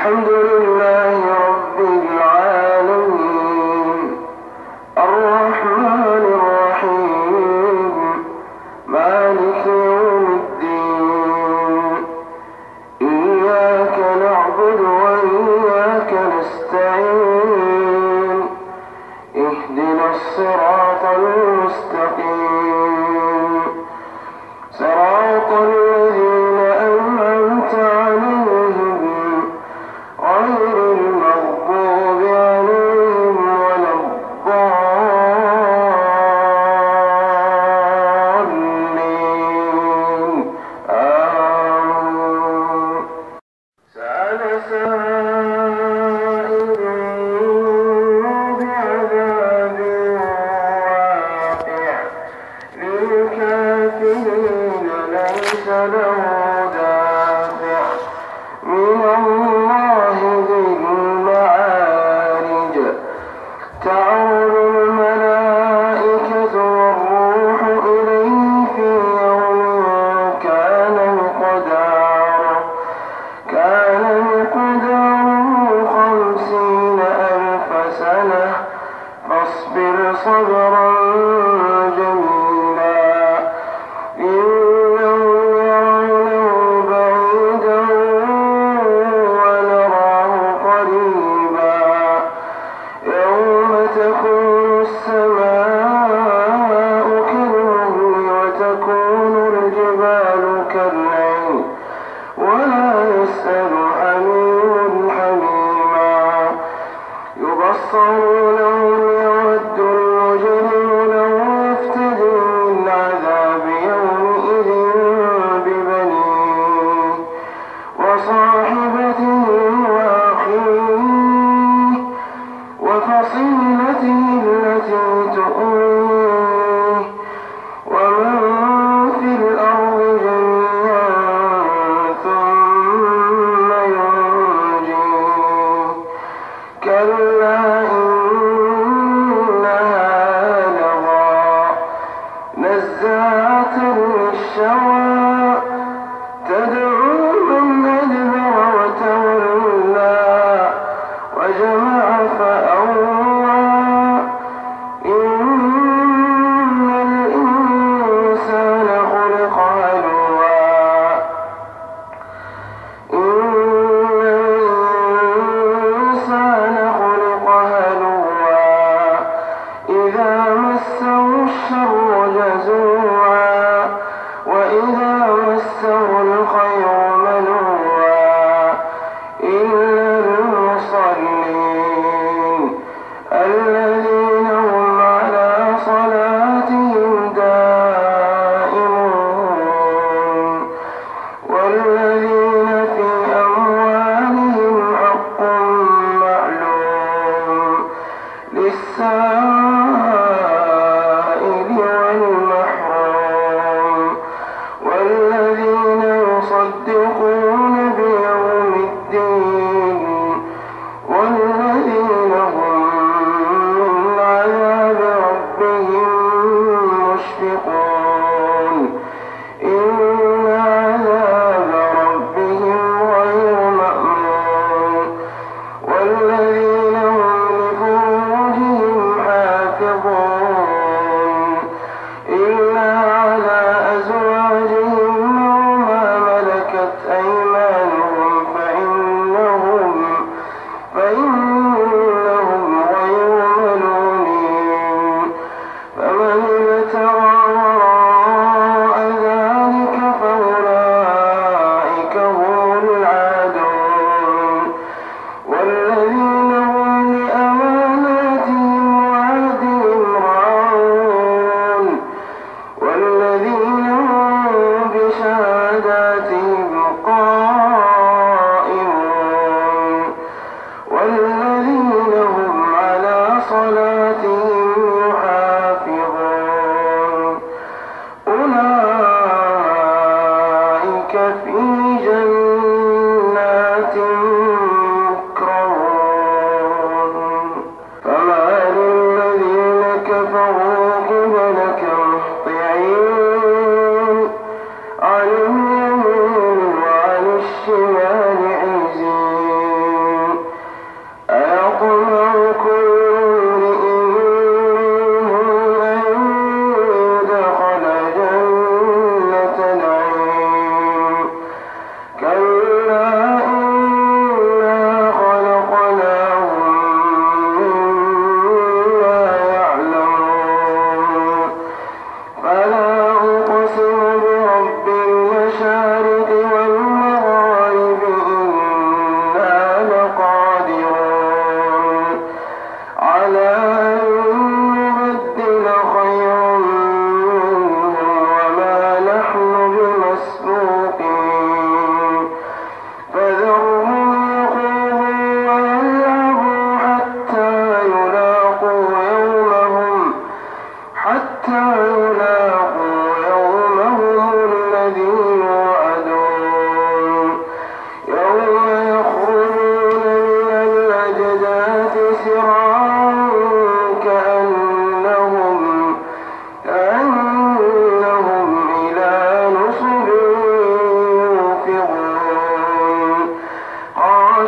الحمد لله رب العالمين الرحمن الرحيم مالك يوم الدين إياك نعبد وإياك نستعين اهدنا الصراط المستقيم صراط الذين أنعمت عليهم غير المغضوب عليهم ولا الضالين آمين. سأل سائل بعذاب واقع للكافرين ليس له دافع من الله ذي المعارج تعرج الملائكة والروح إليه في يوم كان مقداره 50,000 سنة فاصبر صبرا جميلا إنهم يرونه بعيدا ونراه قريبا يوم تكون السماء كالمهل وتكون الجبال كالعهن ولا يسأل حميم حميما يبصرونهم يود المجرم لو يفتدي من عذاب يومئذ ببنيه وصاحبته وأخيه وفصيلته التي تؤويه ومن في الأرض جميعا ثم ينجيه كلا إنها لظى نزاعة للشوى تدعو من أدبر وتولى وجمع فأوعى إن الإنسان خلق هلوعا إذا مسه الشر جزوعا وإذا مسه الخير منوعا إلا المصلين الذين هم على صلاتهم دائمون والذين في أموالهم حق معلوم للسائل والمحروم والذين يصدقون بيوم الدين والذين هم من عذاب ربهم مشفقون إن عذاب ربهم غير مأمون والذين هم لفروجهم حافظون إلا على أزواجهم أو ما ملكت أيمانهم فإنهم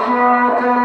خاشعة